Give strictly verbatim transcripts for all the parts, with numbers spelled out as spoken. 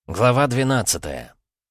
Глава двенадцатая.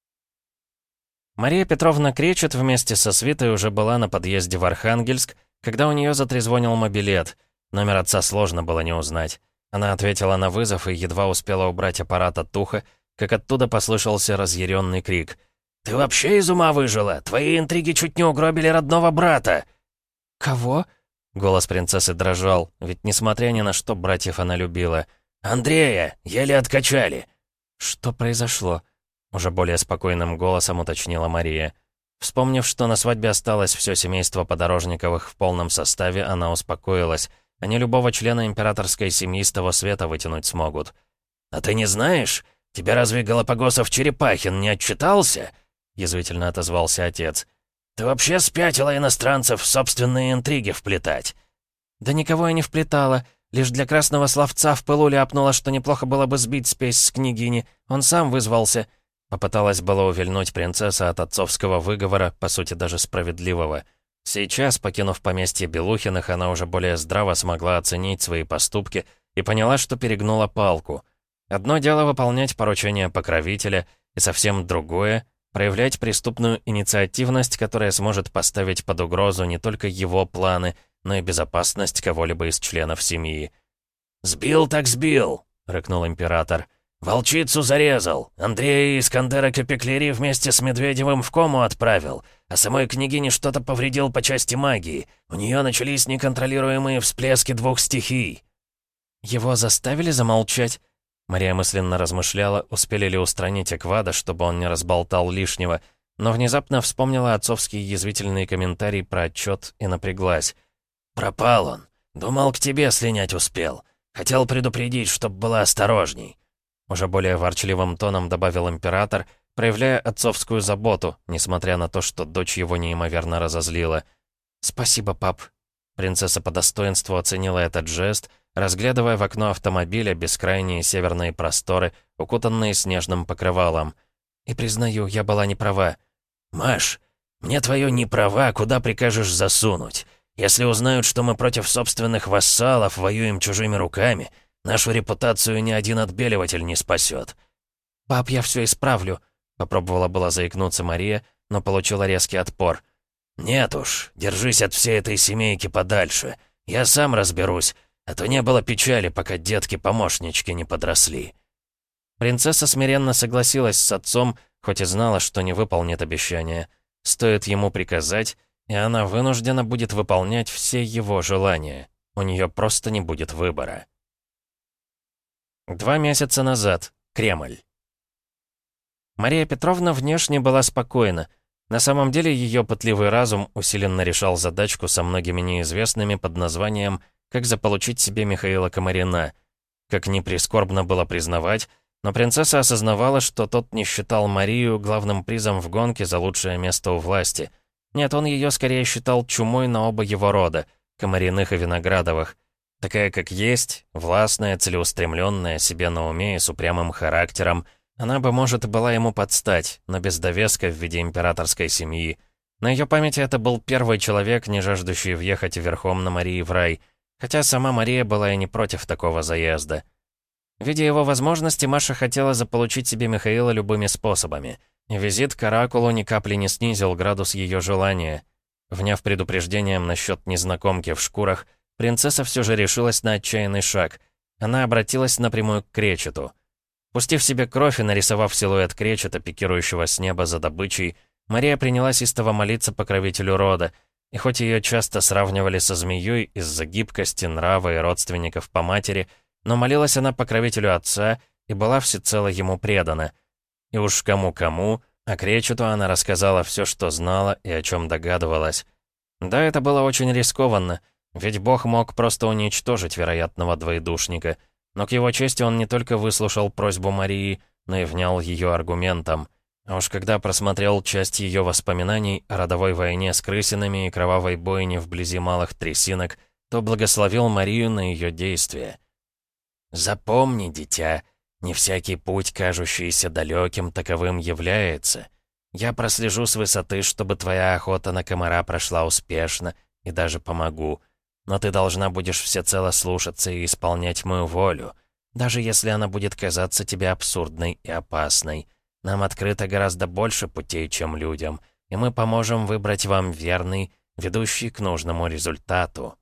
Мария Петровна Кречет вместе со свитой уже была на подъезде в Архангельск, когда у нее затрезвонил мобилет. Номер отца сложно было не узнать. Она ответила на вызов и едва успела убрать аппарат от уха, как оттуда послышался разъяренный крик. «Ты вообще из ума выжила? Твои интриги чуть не угробили родного брата!» «Кого?» Голос принцессы дрожал, ведь, несмотря ни на что, братьев она любила. «Андрея! Еле откачали!» «Что произошло?» — уже более спокойным голосом уточнила Мария. Вспомнив, что на свадьбе осталось все семейство Подорожниковых в полном составе, она успокоилась. Они любого члена императорской семьи с того света вытянуть смогут. «А ты не знаешь? Тебя разве Галапагосов Черепахин не отчитался?» — язвительно отозвался отец. «Ты вообще спятила иностранцев в собственные интриги вплетать?» «Да никого я не вплетала. Лишь для красного словца в пылу ляпнула, что неплохо было бы сбить спесь с княгини. Он сам вызвался». Попыталась было увильнуть принцесса от отцовского выговора, по сути даже справедливого. Сейчас, покинув поместье Белухиных, она уже более здраво смогла оценить свои поступки и поняла, что перегнула палку. Одно дело выполнять поручения покровителя, и совсем другое — проявлять преступную инициативность, которая сможет поставить под угрозу не только его планы, но и безопасность кого-либо из членов семьи. «Сбил так сбил!» — рыкнул император. «Волчицу зарезал! Андрея и Искандера Капеклери вместе с Медведевым в кому отправил, а самой княгине что-то повредил по части магии. У нее начались неконтролируемые всплески двух стихий». «Его заставили замолчать?» Мария мысленно размышляла, успели ли устранить Эквада, чтобы он не разболтал лишнего, но внезапно вспомнила отцовский язвительный комментарий про отчет и напряглась. «Пропал он. Думал, к тебе слинять успел. Хотел предупредить, чтоб была осторожней». Уже более ворчливым тоном добавил император, проявляя отцовскую заботу, несмотря на то, что дочь его неимоверно разозлила. «Спасибо, пап». Принцесса по достоинству оценила этот жест, разглядывая в окно автомобиля бескрайние северные просторы, укутанные снежным покрывалом. «И признаю, я была не права». «Маш, мне твое «не права» куда прикажешь засунуть? Если узнают, что мы против собственных вассалов воюем чужими руками, нашу репутацию ни один отбеливатель не спасет». «Пап, я все исправлю», — попробовала была заикнуться Мария, но получила резкий отпор. «Нет уж, держись от всей этой семейки подальше. Я сам разберусь, а то не было печали, пока детки-помощнички не подросли». Принцесса смиренно согласилась с отцом, хоть и знала, что не выполнит обещание. Стоит ему приказать, и она вынуждена будет выполнять все его желания. У нее просто не будет выбора. Два месяца назад. Кремль. Мария Петровна внешне была спокойна. На самом деле ее пытливый разум усиленно решал задачку со многими неизвестными под названием «Как заполучить себе Михаила Комарина». Как ни прискорбно было признавать, но принцесса осознавала, что тот не считал Марию главным призом в гонке за лучшее место у власти. Нет, он ее скорее считал чумой на оба его рода, Комариных и Виноградовых. Такая, как есть, властная, целеустремленная, себе на уме и с упрямым характером, она бы, может, была ему подстать, но без довеска в виде императорской семьи. На ее памяти это был первый человек, не жаждущий въехать верхом на Марии в рай, хотя сама Мария была и не против такого заезда. Видя его возможности, Маша хотела заполучить себе Михаила любыми способами. И визит к Оракулу ни капли не снизил градус ее желания. Вняв предупреждением насчет незнакомки в шкурах, принцесса все же решилась на отчаянный шаг. Она обратилась напрямую к Кречету. Пустив себе кровь и нарисовав силуэт Кречета, пикирующего с неба за добычей, Мария принялась истово молиться покровителю рода, и хоть ее часто сравнивали со змеей из-за гибкости, нрава и родственников по матери, но молилась она покровителю отца и была всецело ему предана. И уж кому-кому, а Кречету она рассказала все, что знала и о чем догадывалась. Да, это было очень рискованно, ведь Бог мог просто уничтожить вероятного двоедушника, но к его чести он не только выслушал просьбу Марии, но и внял ее аргументам. А уж когда просмотрел часть ее воспоминаний о родовой войне с крысинами и кровавой бойне вблизи малых трясинок, то благословил Марию на ее действия. «Запомни, дитя, не всякий путь, кажущийся далеким, таковым является. Я прослежу с высоты, чтобы твоя охота на комара прошла успешно, и даже помогу. Но ты должна будешь всецело слушаться и исполнять мою волю. даже если она будет казаться тебе абсурдной и опасной. Нам открыто гораздо больше путей, чем людям, и мы поможем выбрать вам верный, ведущий к нужному результату».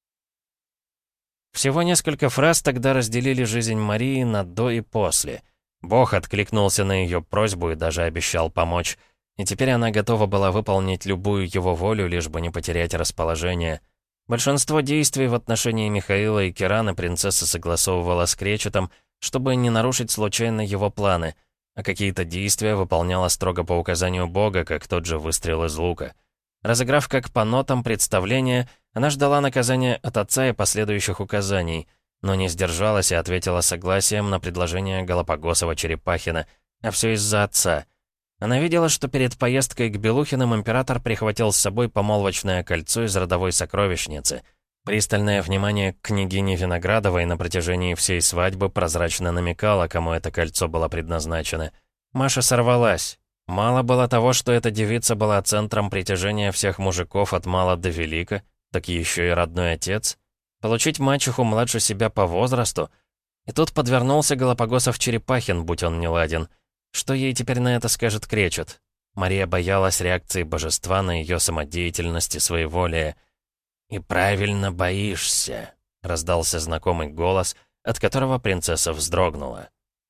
Всего несколько фраз тогда разделили жизнь Марии на «до» и «после». Бог откликнулся на ее просьбу и даже обещал помочь. И теперь она готова была выполнить любую его волю, лишь бы не потерять расположение. Большинство действий в отношении Михаила и Кираны принцесса согласовывала с Кречетом, чтобы не нарушить случайно его планы, а какие-то действия выполняла строго по указанию Бога, как тот же выстрел из лука. Разыграв как по нотам представление, она ждала наказания от отца и последующих указаний, но не сдержалась и ответила согласием на предложение Галапагосова-Черепахина, а все из-за отца. Она видела, что перед поездкой к Белухиным император прихватил с собой помолвочное кольцо из родовой сокровищницы. Пристальное внимание к княгине Виноградовой на протяжении всей свадьбы прозрачно намекало, кому это кольцо было предназначено. Маша сорвалась. Мало было того, что эта девица была центром притяжения всех мужиков от мала до велика, так еще и родной отец. Получить мачеху младше себя по возрасту. И тут подвернулся Галапагосов-Черепахин, будь он неладен. Что ей теперь на это скажет Кречет? Мария боялась реакции божества на ее самодеятельность и своеволие. «И правильно боишься», — раздался знакомый голос, от которого принцесса вздрогнула.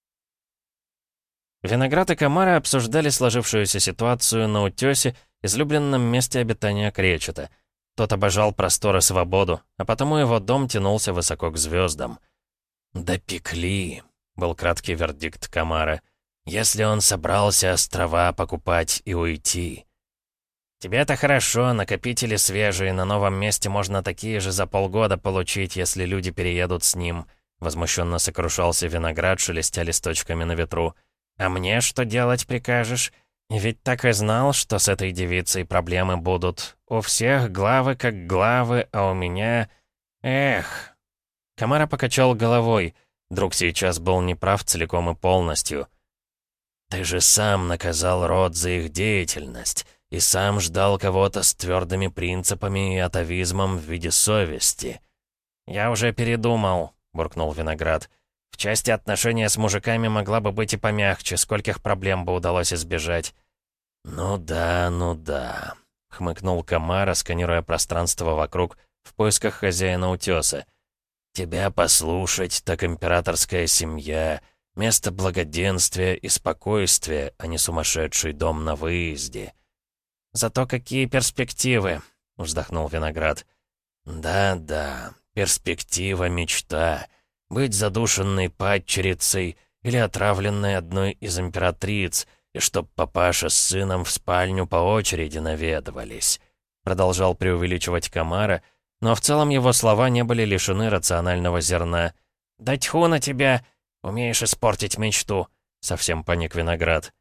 Виноград и Камара обсуждали сложившуюся ситуацию на утёсе, излюбленном месте обитания Кречета. Тот обожал простор и свободу, а потому его дом тянулся высоко к звездам. «Допекли», — был краткий вердикт Камара. «Если он собрался острова покупать и уйти». «Тебе-то хорошо, накопители свежие, на новом месте можно такие же за полгода получить, если люди переедут с ним», — возмущенно сокрушался Виноград, шелестя листочками на ветру. «А мне что делать прикажешь? И ведь так и знал, что с этой девицей проблемы будут. У всех главы как главы, а у меня... Эх!» Камара покачал головой. Друг сейчас был неправ целиком и полностью. «Ты же сам наказал род за их деятельность, и сам ждал кого-то с твердыми принципами и атовизмом в виде совести». «Я уже передумал», — буркнул Виноград. «В части отношения с мужиками могла бы быть и помягче, скольких проблем бы удалось избежать». «Ну да, ну да», — хмыкнул Камара, сканируя пространство вокруг в поисках хозяина утеса. «Тебя послушать, так императорская семья, место благоденствия и спокойствия, а не сумасшедший дом на выезде». «Зато какие перспективы», — вздохнул Виноград. «Да-да, перспектива, мечта. Быть задушенной падчерицей или отравленной одной из императриц, и чтоб папаша с сыном в спальню по очереди наведывались», — продолжал преувеличивать Камара, но в целом его слова не были лишены рационального зерна. «Да тьфу на тебя! Умеешь испортить мечту!» — совсем паник Виноград.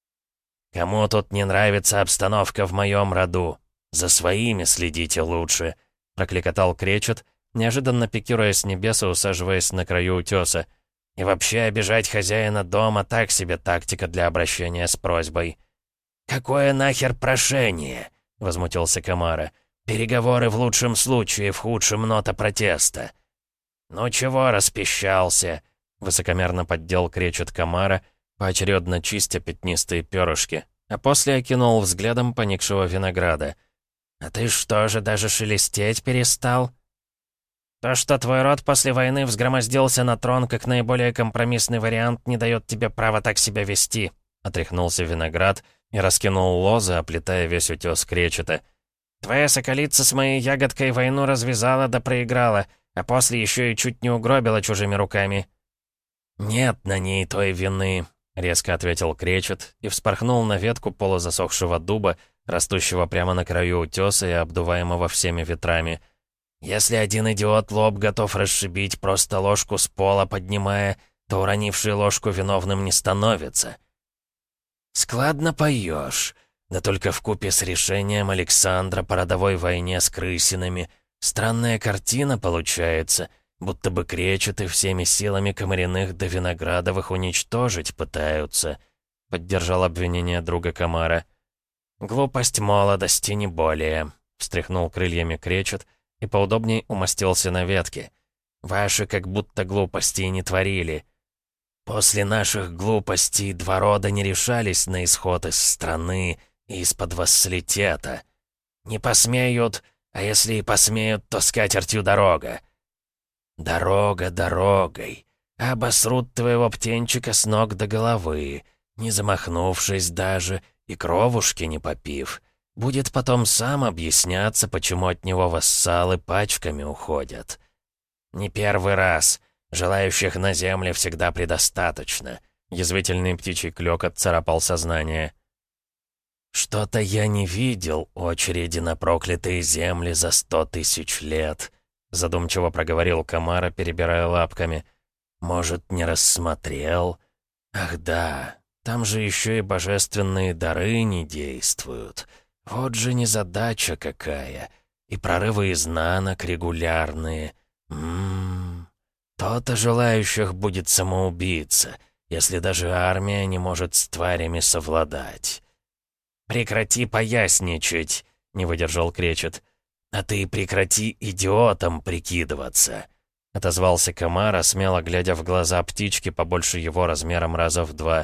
«Кому тут не нравится обстановка в моем роду? За своими следите лучше», — прокликотал Кречет, неожиданно пикируя с небес и усаживаясь на краю утеса. «И вообще обижать хозяина дома — так себе тактика для обращения с просьбой». «Какое нахер прошение?» — возмутился Камара. «Переговоры в лучшем случае, в худшем нота протеста». «Ну чего распищался?» — высокомерно поддел Кречет Камара, поочередно чистя пятнистые перышки, а после окинул взглядом поникшего Винограда. «А ты что же, даже шелестеть перестал?» «То, что твой род после войны взгромоздился на трон как наиболее компромиссный вариант, не дает тебе права так себя вести», — отряхнулся Виноград и раскинул лозы, оплетая весь утес Кречета. «Твоя соколица с моей ягодкой войну развязала да проиграла, а после еще и чуть не угробила чужими руками». «Нет на ней той вины», — резко ответил Кречет и вспорхнул на ветку полузасохшего дуба, растущего прямо на краю утеса и обдуваемого всеми ветрами. «Если один идиот лоб готов расшибить, просто ложку с пола поднимая, то уронивший ложку виновным не становится». «Складно поешь, да только вкупе с решением Александра по родовой войне с крысинами. Странная картина получается, будто бы Кречеты всеми силами Комариных до Виноградовых уничтожить пытаются», — поддержал обвинение друга Камара. «Глупость молодости, не более», — встряхнул крыльями Кречет и поудобней умостился на ветке. Ваши как будто глупостей не творили. После наших глупостей два рода не решались на исход из страны и из-под вассалитета. Не посмеют, а если и посмеют, то с катертью дорога. Дорога дорогой. Обосрут твоего птенчика с ног до головы, не замахнувшись даже и кровушки не попив. Будет потом сам объясняться, почему от него вассалы пачками уходят. Не первый раз. Желающих на земле всегда предостаточно. Язвительный птичий клёкот царапал сознание. «Что-то я не видел очереди на проклятые земли за сто тысяч лет», задумчиво проговорил Камара, перебирая лапками. «Может, не рассмотрел? Ах да, там же еще и божественные дары не действуют. Вот же незадача какая. И прорывы изнанок регулярные. Ммм, то-то желающих будет самоубийца, если даже армия не может с тварями совладать». «Прекрати поясничать», — не выдержал Кречет. «А ты прекрати идиотом прикидываться», — отозвался Камара, смело глядя в глаза птички побольше его размером раза в два.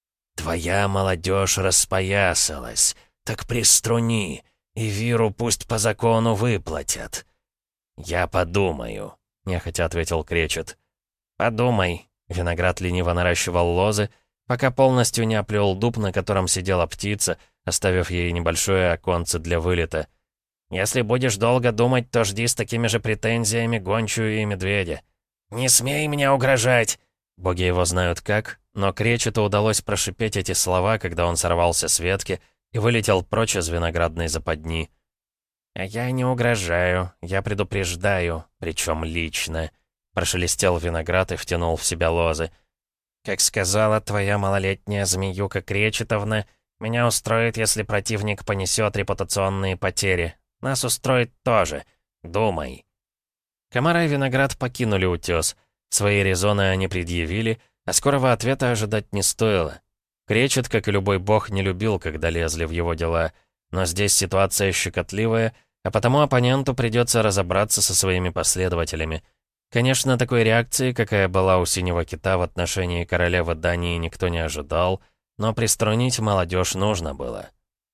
«Твоя молодежь распоясалась, так приструни, и Виру пусть по закону выплатят». «Я подумаю», — нехотя ответил Кречет. «Подумай», — Виноград лениво наращивал лозы, пока полностью не оплел дуб, на котором сидела птица, оставив ей небольшое оконце для вылета. «Если будешь долго думать, то жди с такими же претензиями гончую и медведя». «Не смей мне угрожать!» Боги его знают как, но Кречету удалось прошипеть эти слова, когда он сорвался с ветки и вылетел прочь из виноградной западни. «А я не угрожаю, я предупреждаю, причем лично», — прошелестел Виноград и втянул в себя лозы. «Как сказала твоя малолетняя змеюка Кречетовна, меня устроит, если противник понесет репутационные потери. Нас устроит тоже. Думай». Камара и Виноград покинули утес. Свои резоны они предъявили, а скорого ответа ожидать не стоило. Кречет, как и любой бог, не любил, когда лезли в его дела. Но здесь ситуация щекотливая, а потому оппоненту придется разобраться со своими последователями. Конечно, такой реакции, какая была у Синего Кита в отношении королевы Дании, никто не ожидал, но приструнить молодежь нужно было.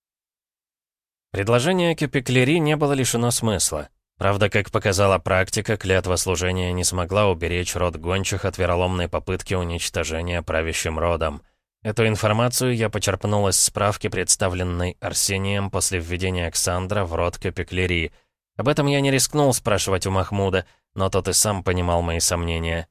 Предложение Кюпеклери не было лишено смысла. Правда, как показала практика, клятва служения не смогла уберечь род гончих от вероломной попытки уничтожения правящим родом. Эту информацию я почерпнул из справки, представленной Арсением после введения Ксандра в род Кюпеклери. Об этом я не рискнул спрашивать у Махмуда, но тот и сам понимал мои сомнения.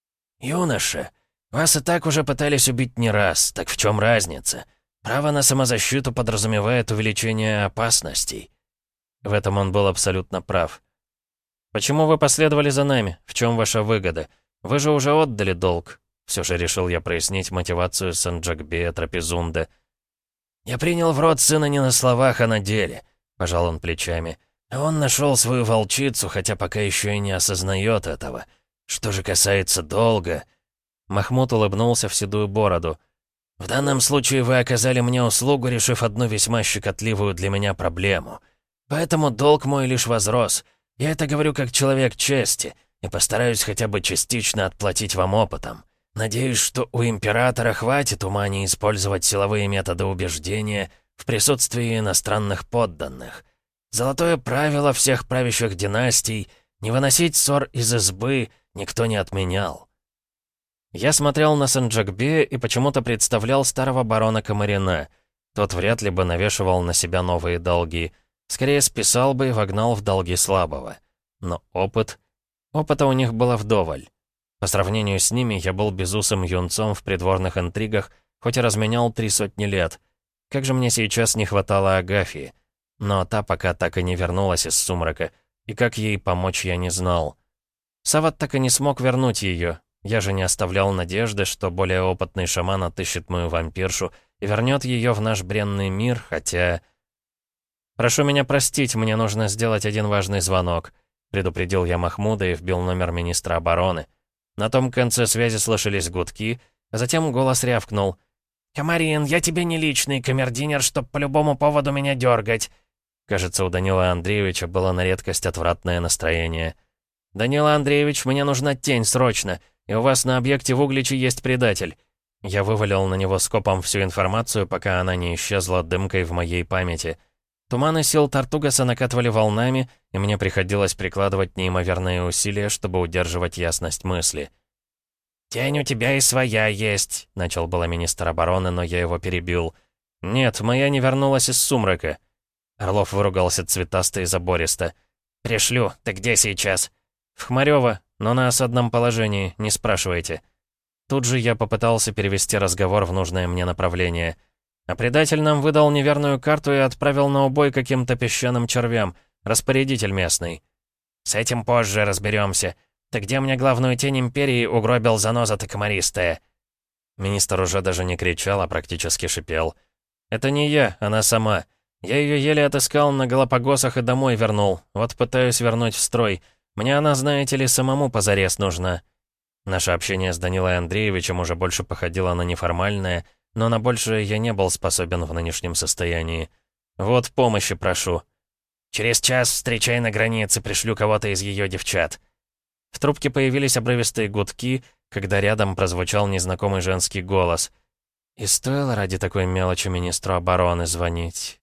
«Юноша, вас и так уже пытались убить не раз, так в чем разница? Право на самозащиту подразумевает увеличение опасностей». В этом он был абсолютно прав. «Почему вы последовали за нами? В чем ваша выгода? Вы же уже отдали долг». Все же решил я прояснить мотивацию Санджакбея Трапезунда. «Я принял в рот сына не на словах, а на деле», — пожал он плечами. «А он нашел свою волчицу, хотя пока еще и не осознает этого. Что же касается долга...» Махмуд улыбнулся в седую бороду. «В данном случае вы оказали мне услугу, решив одну весьма щекотливую для меня проблему. Поэтому долг мой лишь возрос. Я это говорю как человек чести, и постараюсь хотя бы частично отплатить вам опытом. Надеюсь, что у императора хватит ума не использовать силовые методы убеждения в присутствии иностранных подданных. Золотое правило всех правящих династий — не выносить ссор из избы никто не отменял». Я смотрел на Санджакбея и почему-то представлял старого барона Камарина. Тот вряд ли бы навешивал на себя новые долги. Скорее списал бы и вогнал в долги слабого. Но опыт... Опыта у них было вдоволь. По сравнению с ними я был безусым юнцом в придворных интригах, хоть и разменял три сотни лет. Как же мне сейчас не хватало Агафьи. Но та пока так и не вернулась из сумрака, и как ей помочь я не знал. Сават так и не смог вернуть ее. Я же не оставлял надежды, что более опытный шаман отыщет мою вампиршу и вернет ее в наш бренный мир, хотя... «Прошу меня простить, мне нужно сделать один важный звонок», предупредил я Махмуда и вбил номер министра обороны. На том конце связи слышались гудки, а затем голос рявкнул. «Камарин, я тебе не личный камердинер, чтоб по любому поводу меня дергать». Кажется, у Данила Андреевича было на редкость отвратное настроение. «Данила Андреевич, мне нужна тень, срочно, и у вас на объекте в Угличе есть предатель». Я вывалил на него скопом всю информацию, пока она не исчезла дымкой в моей памяти. Туманы сил Тартугаса накатывали волнами, и мне приходилось прикладывать неимоверные усилия, чтобы удерживать ясность мысли. «Тень у тебя и своя есть», — начал было министр обороны, но я его перебил. «Нет, моя не вернулась из сумрака». Орлов выругался цветасто и забористо. «Пришлю. Ты где сейчас?» «В Хмарёво, но на осадном положении, не спрашивайте». Тут же я попытался перевести разговор в нужное мне направление. А предатель нам выдал неверную карту и отправил на убой каким-то песчаным червям. Распорядитель местный. «С этим позже разберемся. Ты где мне главную тень империи угробил, заноза ты комаристая?» Министр уже даже не кричал, а практически шипел. «Это не я, она сама. Я ее еле отыскал на Галапагосах и домой вернул. Вот пытаюсь вернуть в строй. Мне она, знаете ли, самому позарез нужна». Наше общение с Данилой Андреевичем уже больше походило на неформальное, но на большее я не был способен в нынешнем состоянии. «Вот помощи прошу». «Через час встречай на границе, пришлю кого-то из ее девчат». В трубке появились обрывистые гудки, когда рядом прозвучал незнакомый женский голос. «И стоило ради такой мелочи министру обороны звонить».